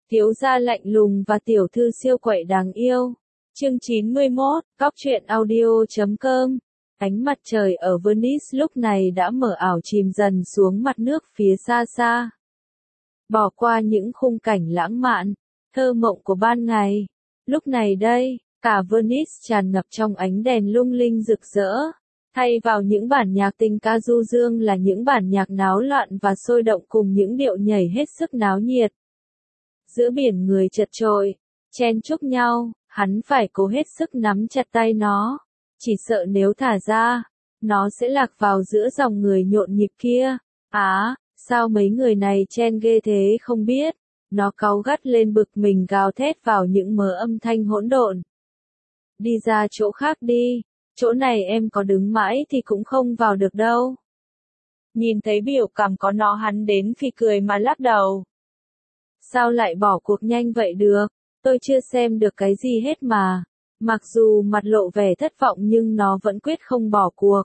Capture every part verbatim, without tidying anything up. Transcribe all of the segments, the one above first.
Thiếu gia lạnh lùng và tiểu thư siêu quậy đáng yêu. Chương chín mươi mốt, Góc truyện audio chấm com. Ánh mặt trời ở Venice lúc này đã mờ ảo chìm dần xuống mặt nước phía xa xa. Bỏ qua những khung cảnh lãng mạn, thơ mộng của ban ngày. Lúc này đây, cả Venice tràn ngập trong ánh đèn lung linh rực rỡ. Thay vào những bản nhạc tình ca du dương là những bản nhạc náo loạn và sôi động cùng những điệu nhảy hết sức náo nhiệt. Giữa biển người chật chội, chen chúc nhau, hắn phải cố hết sức nắm chặt tay nó. Chỉ sợ nếu thả ra, nó sẽ lạc vào giữa dòng người nhộn nhịp kia. Á, sao mấy người này chen ghê thế không biết. Nó cáu gắt lên bực mình gào thét vào những mớ âm thanh hỗn độn. Đi ra chỗ khác đi, chỗ này em có đứng mãi thì cũng không vào được đâu. Nhìn thấy biểu cảm có nó hắn đến phì cười mà lắc đầu. Sao lại bỏ cuộc nhanh vậy được, tôi chưa xem được cái gì hết mà. Mặc dù mặt lộ vẻ thất vọng nhưng nó vẫn quyết không bỏ cuộc.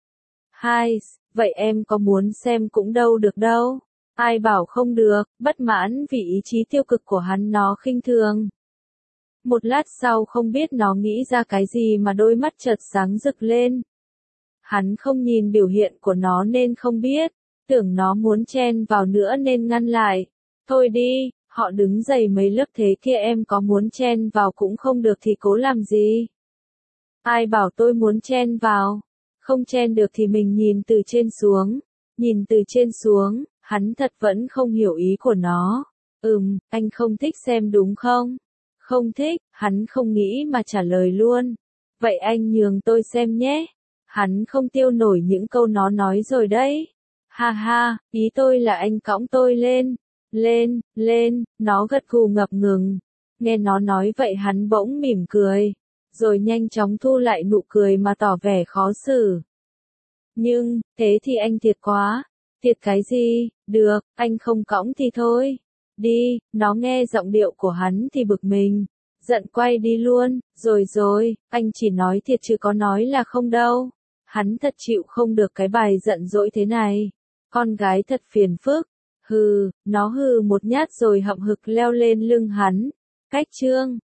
Hai, vậy em có muốn xem cũng đâu được đâu. Ai bảo không được, bất mãn vì ý chí tiêu cực của hắn nó khinh thường. Một lát sau không biết nó nghĩ ra cái gì mà đôi mắt chợt sáng rực lên. Hắn không nhìn biểu hiện của nó nên không biết, tưởng nó muốn chen vào nữa nên ngăn lại. Thôi đi, họ đứng dày mấy lớp thế kia em có muốn chen vào cũng không được thì cố làm gì. Ai bảo tôi muốn chen vào, không chen được thì mình nhìn từ trên xuống. Nhìn từ trên xuống, hắn thật vẫn không hiểu ý của nó. Ừm, anh không thích xem đúng không? Không thích, hắn không nghĩ mà trả lời luôn. Vậy anh nhường tôi xem nhé. Hắn không tiêu nổi những câu nó nói rồi đấy. Ha ha, ý tôi là anh cõng tôi lên. Lên, lên, nó gật gù ngập ngừng. Nghe nó nói vậy hắn bỗng mỉm cười. Rồi nhanh chóng thu lại nụ cười mà tỏ vẻ khó xử. Nhưng, thế thì anh thiệt quá. Thiệt cái gì, được, anh không cõng thì thôi. Đi, nó nghe giọng điệu của hắn thì bực mình. Giận quay đi luôn, rồi rồi, anh chỉ nói thiệt chứ có nói là không đâu. Hắn thật chịu không được cái bài giận dỗi thế này. Con gái thật phiền phức. Hừ, nó hừ một nhát rồi hậm hực leo lên lưng hắn. Cách chương.